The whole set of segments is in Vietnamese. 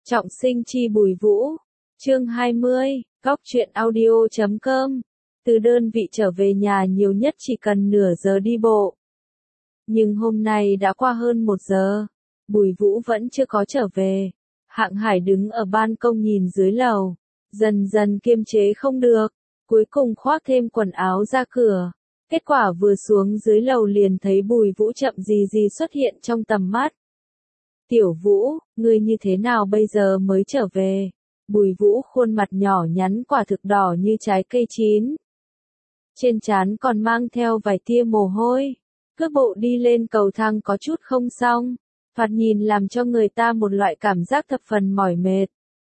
Trọng sinh chi Bùi Vũ. Chương 20, góc truyện audio.com. Từ đơn vị trở về nhà nhiều nhất chỉ cần nửa giờ đi bộ. Nhưng hôm nay đã qua hơn 1 giờ. Bùi Vũ vẫn chưa có trở về. Hạng Hải đứng ở ban công nhìn dưới lầu. Dần dần kiềm chế không được. Cuối cùng khoác thêm quần áo ra cửa. Kết quả vừa xuống dưới lầu liền thấy Bùi Vũ chậm gì xuất hiện trong tầm mắt. Tiểu Vũ, ngươi như thế nào bây giờ mới trở về? Bùi Vũ khuôn mặt nhỏ nhắn quả thực đỏ như trái cây chín. Trên trán còn mang theo vài tia mồ hôi. Cước bộ đi lên cầu thang có chút không xong. Thoạt nhìn làm cho người ta một loại cảm giác thập phần mỏi mệt.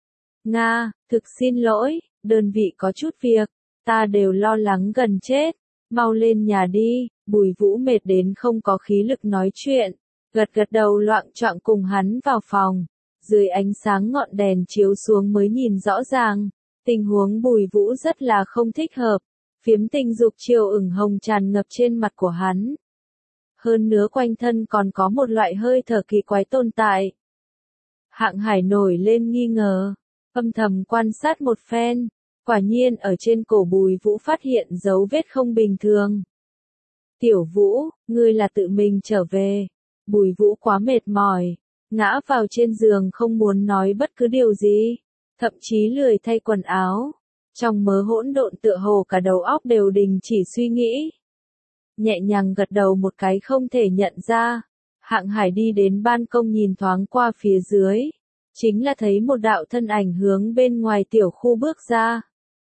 Nga, thực xin lỗi, đơn vị có chút việc. Ta đều lo lắng gần chết. Mau lên nhà đi. Bùi Vũ mệt đến không có khí lực nói chuyện. Gật đầu loạng choạng cùng hắn vào phòng. Dưới ánh sáng ngọn đèn chiếu xuống mới nhìn rõ ràng. Tình huống Bùi Vũ rất là không thích hợp. Phiếm tình dục chiều ửng hồng tràn ngập trên mặt của hắn. Hơn nữa quanh thân còn có một loại hơi thở kỳ quái tồn tại. Hạng Hải nổi lên nghi ngờ. Âm thầm quan sát một phen. Quả nhiên ở trên cổ Bùi Vũ phát hiện dấu vết không bình thường. Tiểu Vũ, ngươi là tự mình trở về. Bùi Vũ quá mệt mỏi, ngã vào trên giường không muốn nói bất cứ điều gì, thậm chí lười thay quần áo. Trong mớ hỗn độn tựa hồ cả đầu óc đều đình chỉ suy nghĩ. Nhẹ nhàng gật đầu một cái không thể nhận ra. Hạng Hải đi đến ban công nhìn thoáng qua phía dưới. Chính là thấy một đạo thân ảnh hướng bên ngoài tiểu khu bước ra.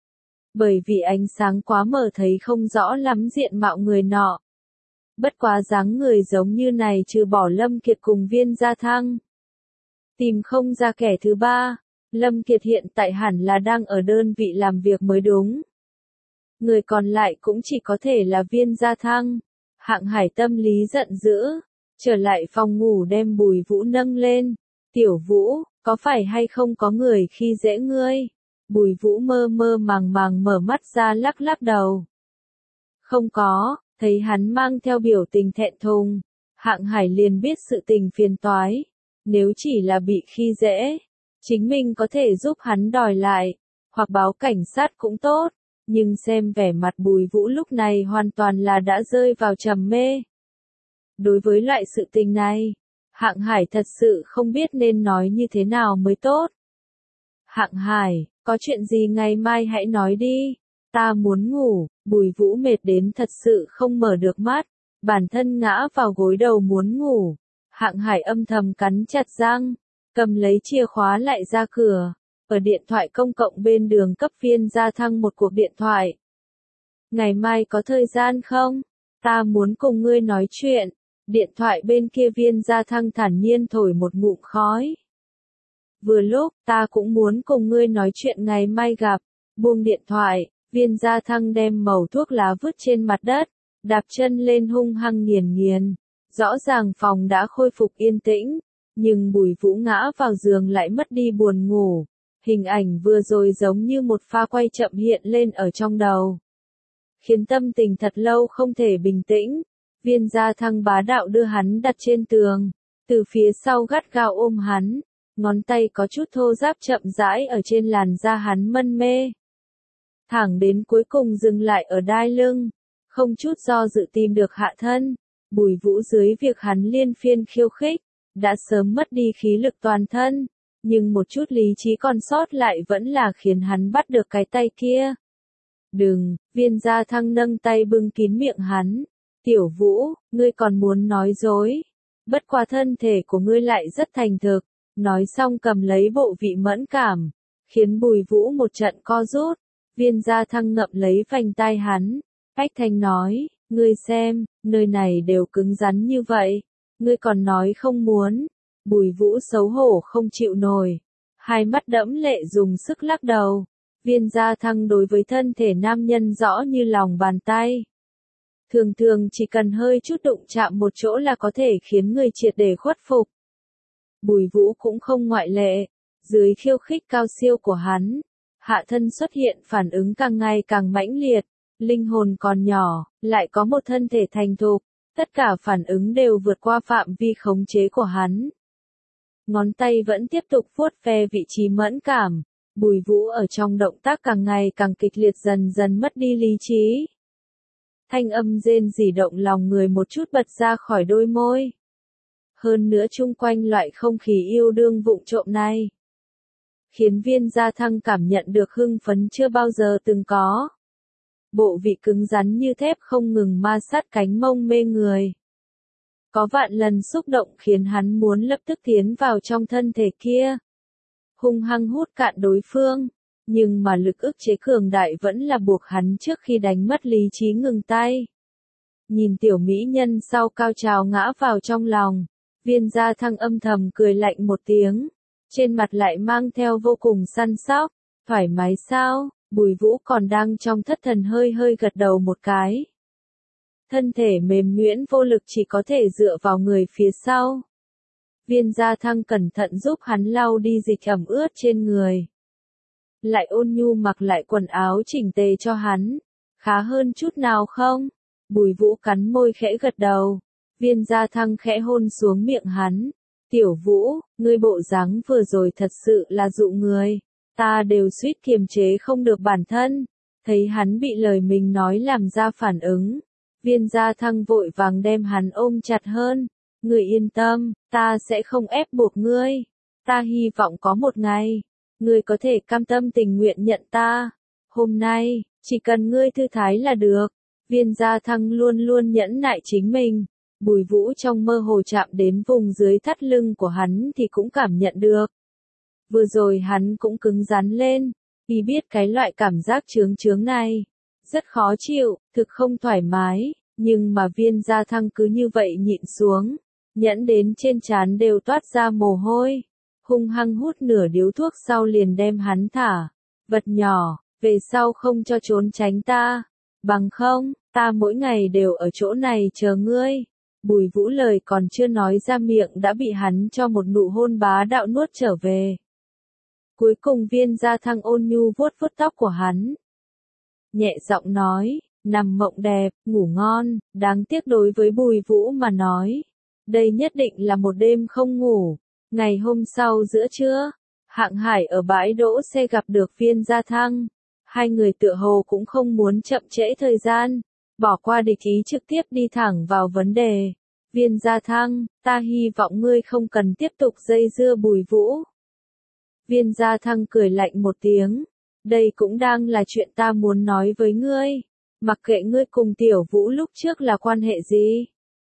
Bởi vì ánh sáng quá mờ thấy không rõ lắm diện mạo người nọ. Bất quá dáng người giống như này trừ bỏ Lâm Kiệt cùng Viên Gia Thăng. Tìm không ra kẻ thứ ba. Lâm Kiệt hiện tại hẳn là đang ở đơn vị làm việc mới đúng. Người còn lại cũng chỉ có thể là Viên Gia Thăng. Hạng Hải tâm lý giận dữ. Trở lại phòng ngủ đem Bùi Vũ nâng lên. Tiểu Vũ, có phải hay không có người khi dễ ngươi? Bùi Vũ mơ màng mở mắt ra lắc đầu. Không có. Thấy hắn mang theo biểu tình thẹn thùng, Hạng Hải liền biết sự tình phiền toái. Nếu chỉ là bị khi dễ, chính mình có thể giúp hắn đòi lại, hoặc báo cảnh sát cũng tốt. Nhưng xem vẻ mặt Bùi Vũ lúc này hoàn toàn là đã rơi vào trầm mê. Đối với loại sự tình này, Hạng Hải thật sự không biết nên nói như thế nào mới tốt. Hạng Hải, có chuyện gì ngày mai hãy nói đi. Ta muốn ngủ. Bùi Vũ mệt đến thật sự không mở được mắt. Bản thân ngã vào gối đầu muốn ngủ. Hạng Hải âm thầm cắn chặt răng. Cầm lấy chìa khóa lại ra cửa. Ở điện thoại công cộng bên đường cấp Viên Gia Thăng một cuộc điện thoại. Ngày mai có thời gian không? Ta muốn cùng ngươi nói chuyện. Điện thoại bên kia Viên Gia Thăng thản nhiên thổi một ngụm khói. Vừa lúc, ta cũng muốn cùng ngươi nói chuyện ngày mai gặp. Buông điện thoại. Viên Gia Thăng đem mẩu thuốc lá vứt trên mặt đất, đạp chân lên hung hăng nghiền. Rõ ràng phòng đã khôi phục yên tĩnh, nhưng Bùi Vũ ngã vào giường lại mất đi buồn ngủ. Hình ảnh vừa rồi giống như một pha quay chậm hiện lên ở trong đầu. Khiến tâm tình thật lâu không thể bình tĩnh. Viên Gia Thăng bá đạo đưa hắn đặt trên tường, từ phía sau gắt gao ôm hắn, ngón tay có chút thô ráp chậm rãi ở trên làn da hắn mân mê. Thẳng đến cuối cùng dừng lại ở đai lưng, không chút do dự tìm được hạ thân. Bùi Vũ dưới việc hắn liên phiên khiêu khích, đã sớm mất đi khí lực toàn thân, nhưng một chút lý trí còn sót lại vẫn là khiến hắn bắt được cái tay kia. Đừng, Viên Gia Thăng nâng tay bưng kín miệng hắn. Tiểu Vũ, ngươi còn muốn nói dối. Bất quá thân thể của ngươi lại rất thành thực. Nói xong cầm lấy bộ vị mẫn cảm, khiến Bùi Vũ một trận co rút. Viên Gia Thăng ngậm lấy vành tai hắn, ách thanh nói, ngươi xem, nơi này đều cứng rắn như vậy, ngươi còn nói không muốn. Bùi Vũ xấu hổ không chịu nổi, hai mắt đẫm lệ dùng sức lắc đầu. Viên Gia Thăng đối với thân thể nam nhân rõ như lòng bàn tay. Thường chỉ cần hơi chút đụng chạm một chỗ là có thể khiến người triệt để khuất phục. Bùi Vũ cũng không ngoại lệ, dưới khiêu khích cao siêu của hắn. Hạ thân xuất hiện phản ứng càng ngày càng mãnh liệt, linh hồn còn nhỏ, lại có một thân thể thành thục, tất cả phản ứng đều vượt qua phạm vi khống chế của hắn. ngón tay vẫn tiếp tục vuốt ve vị trí mẫn cảm. Bùi Vũ ở trong động tác càng ngày càng kịch liệt dần dần mất đi lý trí. Thanh âm rên rỉ động lòng người một chút bật ra khỏi đôi môi. Hơn nữa chung quanh loại không khí yêu đương vụng trộm này, khiến Viên Gia Thăng cảm nhận được hưng phấn chưa bao giờ từng có. Bộ vị cứng rắn như thép không ngừng ma sát cánh mông mê người. Có vạn lần xúc động khiến hắn muốn lập tức tiến vào trong thân thể kia, hung hăng hút cạn đối phương, nhưng mà lực ức chế cường đại vẫn là buộc hắn trước khi đánh mất lý trí ngừng tay. Nhìn tiểu mỹ nhân sau cao trào ngã vào trong lòng, Viên Gia Thăng âm thầm cười lạnh một tiếng, trên mặt lại mang theo vô cùng săn sóc. Thoải mái sao? Bùi Vũ còn đang trong thất thần hơi hơi gật đầu một cái. Thân thể mềm nhũn vô lực chỉ có thể dựa vào người phía sau. Viên Gia Thăng cẩn thận giúp hắn lau đi dịch ẩm ướt trên người. Lại ôn nhu mặc lại quần áo chỉnh tề cho hắn. Khá hơn chút nào không? Bùi Vũ cắn môi khẽ gật đầu. Viên Gia Thăng khẽ hôn xuống miệng hắn. Tiểu Vũ, ngươi bộ dáng vừa rồi thật sự là dụ người. Ta đều suýt kiềm chế không được bản thân. Thấy hắn bị lời mình nói làm ra phản ứng. Viên Gia Thăng vội vàng đem hắn ôm chặt hơn. Ngươi yên tâm, ta sẽ không ép buộc ngươi. Ta hy vọng có một ngày, ngươi có thể cam tâm tình nguyện nhận ta. Hôm nay, chỉ cần ngươi thư thái là được. Viên Gia Thăng luôn luôn nhẫn nại chính mình. Bùi Vũ trong mơ hồ chạm đến vùng dưới thắt lưng của hắn thì cũng cảm nhận được. Vừa rồi hắn cũng cứng rắn lên, vì biết cái loại cảm giác chướng chướng này rất khó chịu, thực không thoải mái, nhưng mà Viên Gia Thăng cứ như vậy nhịn xuống, nhẫn đến trên trán đều toát ra mồ hôi, hung hăng hút nửa điếu thuốc sau liền đem hắn thả. Vật nhỏ, về sau không cho trốn tránh ta, bằng không, ta mỗi ngày đều ở chỗ này chờ ngươi. Bùi Vũ lời còn chưa nói ra miệng đã bị hắn cho một nụ hôn bá đạo nuốt trở về. Cuối cùng Viên Gia Thăng ôn nhu vuốt vuốt tóc của hắn. Nhẹ giọng nói, nằm mộng đẹp, ngủ ngon, đáng tiếc đối với Bùi Vũ mà nói. Đây nhất định là một đêm không ngủ. Ngày hôm sau giữa trưa, Hạng Hải ở bãi đỗ xe gặp được Viên Gia Thăng. Hai người tựa hồ cũng không muốn chậm trễ thời gian, bỏ qua địch ý trực tiếp đi thẳng vào vấn đề. Viên Gia Thăng, ta hy vọng ngươi không cần tiếp tục dây dưa Bùi Vũ. Viên Gia Thăng cười lạnh một tiếng. Đây cũng đang là chuyện ta muốn nói với ngươi. Mặc kệ ngươi cùng Tiểu Vũ lúc trước là quan hệ gì.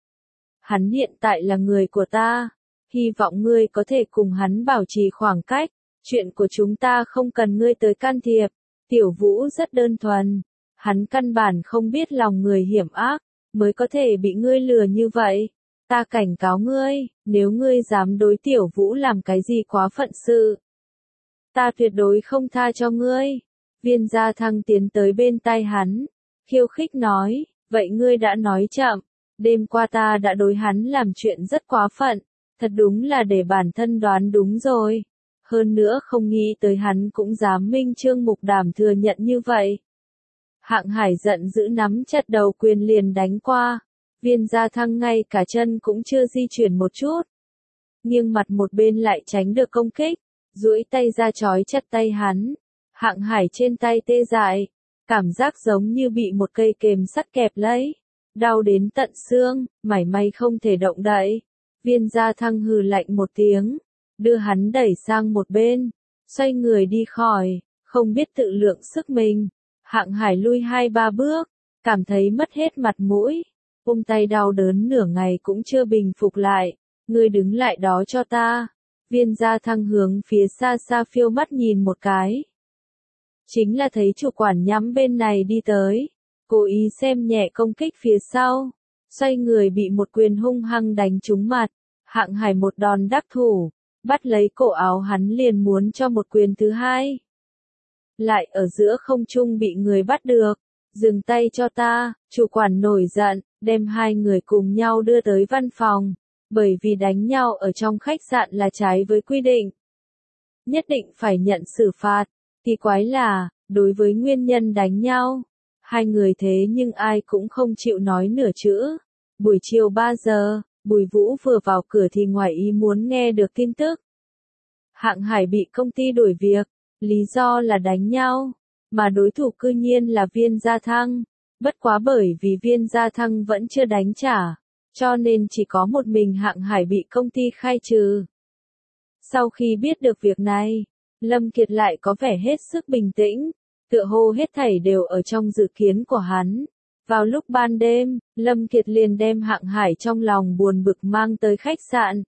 Hắn hiện tại là người của ta. Hy vọng ngươi có thể cùng hắn bảo trì khoảng cách. Chuyện của chúng ta không cần ngươi tới can thiệp. Tiểu Vũ rất đơn thuần. Hắn căn bản không biết lòng người hiểm ác, mới có thể bị ngươi lừa như vậy. Ta cảnh cáo ngươi, nếu ngươi dám đối Tiểu Vũ làm cái gì quá phận sự, ta tuyệt đối không tha cho ngươi. Viên Gia Thăng tiến tới bên tai hắn, khiêu khích nói, vậy ngươi đã nói chậm, đêm qua ta đã đối hắn làm chuyện rất quá phận, thật đúng là để bản thân đoán đúng rồi. Hơn nữa không nghĩ tới hắn cũng dám minh trương mục đảm thừa nhận như vậy. Hạng Hải giận dữ nắm chặt đầu quyền liền đánh qua. Viên Gia Thăng ngay cả chân cũng chưa di chuyển một chút. Nhưng mặt một bên lại tránh được công kích, duỗi tay ra trói chặt tay hắn. Hạng Hải trên tay tê dại, cảm giác giống như bị một cây kềm sắt kẹp lấy. Đau đến tận xương, mảy may không thể động đậy. Viên Gia Thăng hừ lạnh một tiếng, đưa hắn đẩy sang một bên, xoay người đi khỏi, không biết tự lượng sức mình. Hạng Hải lui 2-3 bước, cảm thấy mất hết mặt mũi, ôm tay đau đớn nửa ngày cũng chưa bình phục lại. Ngươi đứng lại đó cho ta. Viên Gia Thăng hướng phía xa xa phiêu mắt nhìn một cái. Chính là thấy chủ quản nhắm bên này đi tới, cố ý xem nhẹ công kích phía sau, xoay người bị một quyền hung hăng đánh trúng mặt. Hạng Hải một đòn đắc thủ, bắt lấy cổ áo hắn liền muốn cho một quyền thứ hai. Lại ở giữa không trung bị người bắt được. Dừng tay cho ta. Chủ quản nổi giận, đem hai người cùng nhau đưa tới văn phòng. Bởi vì đánh nhau ở trong khách sạn là trái với quy định, nhất định phải nhận xử phạt. Kỳ quái là, đối với nguyên nhân đánh nhau, hai người thế nhưng ai cũng không chịu nói nửa chữ. Buổi chiều 3 giờ, Bùi Vũ vừa vào cửa thì ngoài ý muốn nghe được tin tức. Hạng Hải bị công ty đuổi việc, lý do là đánh nhau, mà đối thủ cư nhiên là Viên Gia Thăng. Bất quá bởi vì Viên Gia Thăng vẫn chưa đánh trả, cho nên chỉ có một mình Hạng Hải bị công ty khai trừ. Sau khi biết được việc này, Lâm Kiệt lại có vẻ hết sức bình tĩnh, tựa hồ hết thảy đều ở trong dự kiến của hắn. Vào lúc ban đêm, Lâm Kiệt liền đem Hạng Hải trong lòng buồn bực mang tới khách sạn.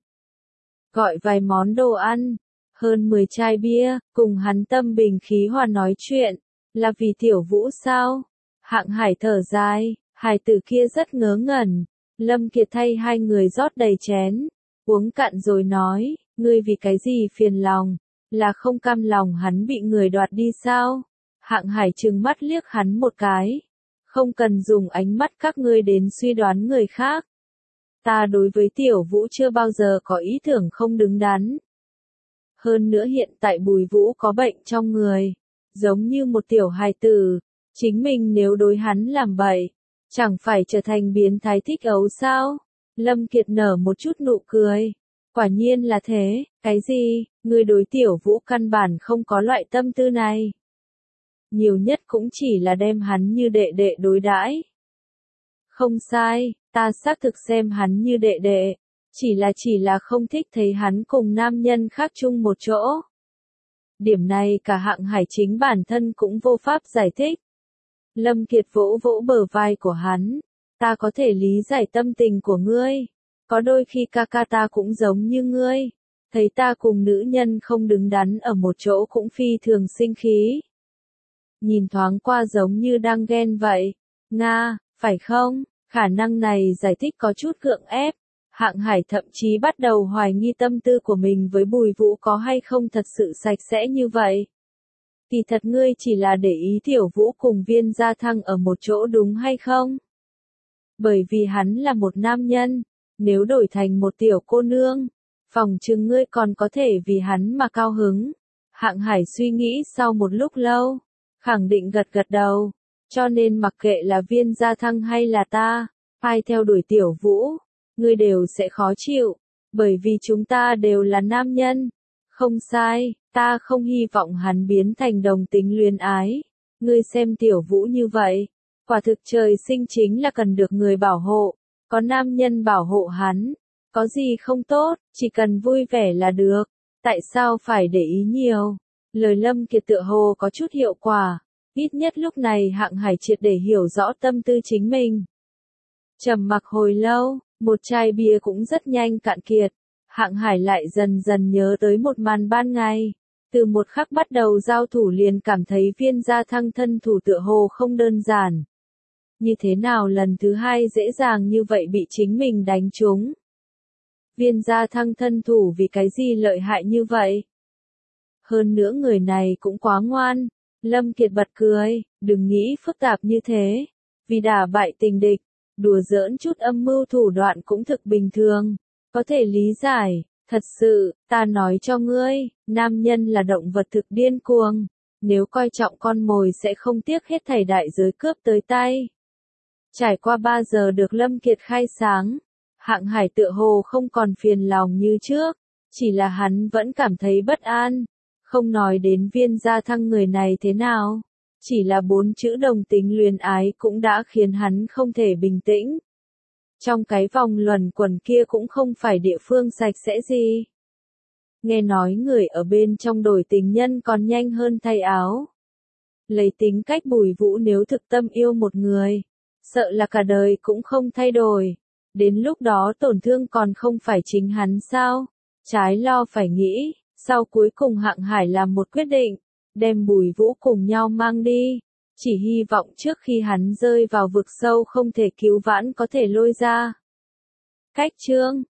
Gọi vài món đồ ăn, hơn 10 chai bia, cùng hắn tâm bình khí hòa nói chuyện. Là vì Tiểu Vũ sao? Hạng Hải thở dài, hài tử kia rất ngớ ngẩn. Lâm Kiệt thay hai người rót đầy chén, uống cạn rồi nói, ngươi vì cái gì phiền lòng, là không cam lòng hắn bị người đoạt đi sao? Hạng Hải trừng mắt liếc hắn một cái. Không cần dùng ánh mắt các ngươi đến suy đoán người khác. Ta đối với Tiểu Vũ chưa bao giờ có ý tưởng không đứng đắn. Hơn nữa hiện tại Bùi Vũ có bệnh trong người, giống như một tiểu hài tử, chính mình nếu đối hắn làm bậy, chẳng phải trở thành biến thái thích ấu sao? Lâm Kiệt nở một chút nụ cười. Quả nhiên là thế, cái gì, ngươi đối Tiểu Vũ căn bản không có loại tâm tư này. Nhiều nhất cũng chỉ là đem hắn như đệ đệ đối đãi. Không sai, ta xác thực xem hắn như đệ đệ, chỉ là không thích thấy hắn cùng nam nhân khác chung một chỗ. Điểm này cả Hạng Hải chính bản thân cũng vô pháp giải thích. Lâm Kiệt vỗ vỗ bờ vai của hắn, ta có thể lý giải tâm tình của ngươi, có đôi khi ca ca ta cũng giống như ngươi, thấy ta cùng nữ nhân không đứng đắn ở một chỗ cũng phi thường sinh khí. Nhìn thoáng qua giống như đang ghen vậy. Nga, phải không? Khả năng này giải thích có chút gượng ép. Hạng Hải thậm chí bắt đầu hoài nghi tâm tư của mình với Bùi Vũ có hay không thật sự sạch sẽ như vậy. Kỳ thật ngươi chỉ là để ý Tiểu Vũ cùng Viên Gia Thăng ở một chỗ đúng hay không? Bởi vì hắn là một nam nhân, nếu đổi thành một tiểu cô nương, phòng chừng ngươi còn có thể vì hắn mà cao hứng. Hạng Hải suy nghĩ sau một lúc lâu, khẳng định gật gật đầu, cho nên mặc kệ là Viên Gia Thăng hay là ta, ai theo đuổi Tiểu Vũ, ngươi đều sẽ khó chịu, bởi vì chúng ta đều là nam nhân. Không sai, ta không hy vọng hắn biến thành đồng tính luyến ái. Ngươi xem Tiểu Vũ như vậy, quả thực trời sinh chính là cần được người bảo hộ, có nam nhân bảo hộ hắn, có gì không tốt, chỉ cần vui vẻ là được, tại sao phải để ý nhiều. Lời Lâm Kiệt tựa hồ có chút hiệu quả, ít nhất lúc này Hạng Hải triệt để hiểu rõ tâm tư chính mình. Trầm mặc hồi lâu, một chai bia cũng rất nhanh cạn kiệt, Hạng Hải lại dần dần nhớ tới một màn ban ngày. Từ một khắc bắt đầu giao thủ liền cảm thấy Viên Gia Thăng thân thủ tựa hồ không đơn giản. Như thế nào lần thứ hai dễ dàng như vậy bị chính mình đánh trúng? Viên Gia Thăng thân thủ vì cái gì lợi hại như vậy? Hơn nữa người này cũng quá ngoan. Lâm Kiệt bật cười, đừng nghĩ phức tạp như thế. Vì đả bại tình địch, đùa giỡn chút âm mưu thủ đoạn cũng thực bình thường. Có thể lý giải, thật sự, ta nói cho ngươi, nam nhân là động vật thực điên cuồng. Nếu coi trọng con mồi sẽ không tiếc hết thảy đại giới cướp tới tay. Trải qua 3 giờ được Lâm Kiệt khai sáng, Hạng Hải tựa hồ không còn phiền lòng như trước, chỉ là hắn vẫn cảm thấy bất an. Không nói đến Viên Gia Thăng người này thế nào, chỉ là 4 chữ đồng tính luyến ái cũng đã khiến hắn không thể bình tĩnh. Trong cái vòng luẩn quẩn kia cũng không phải địa phương sạch sẽ gì. Nghe nói người ở bên trong đổi tình nhân còn nhanh hơn thay áo. Lấy tính cách Bùi Vũ nếu thực tâm yêu một người, sợ là cả đời cũng không thay đổi. Đến lúc đó tổn thương còn không phải chính hắn sao? Trái lo phải nghĩ, sau cuối cùng Hạng Hải làm một quyết định, đem Bùi Vũ cùng nhau mang đi. Chỉ hy vọng trước khi hắn rơi vào vực sâu không thể cứu vãn có thể lôi ra. Cách chương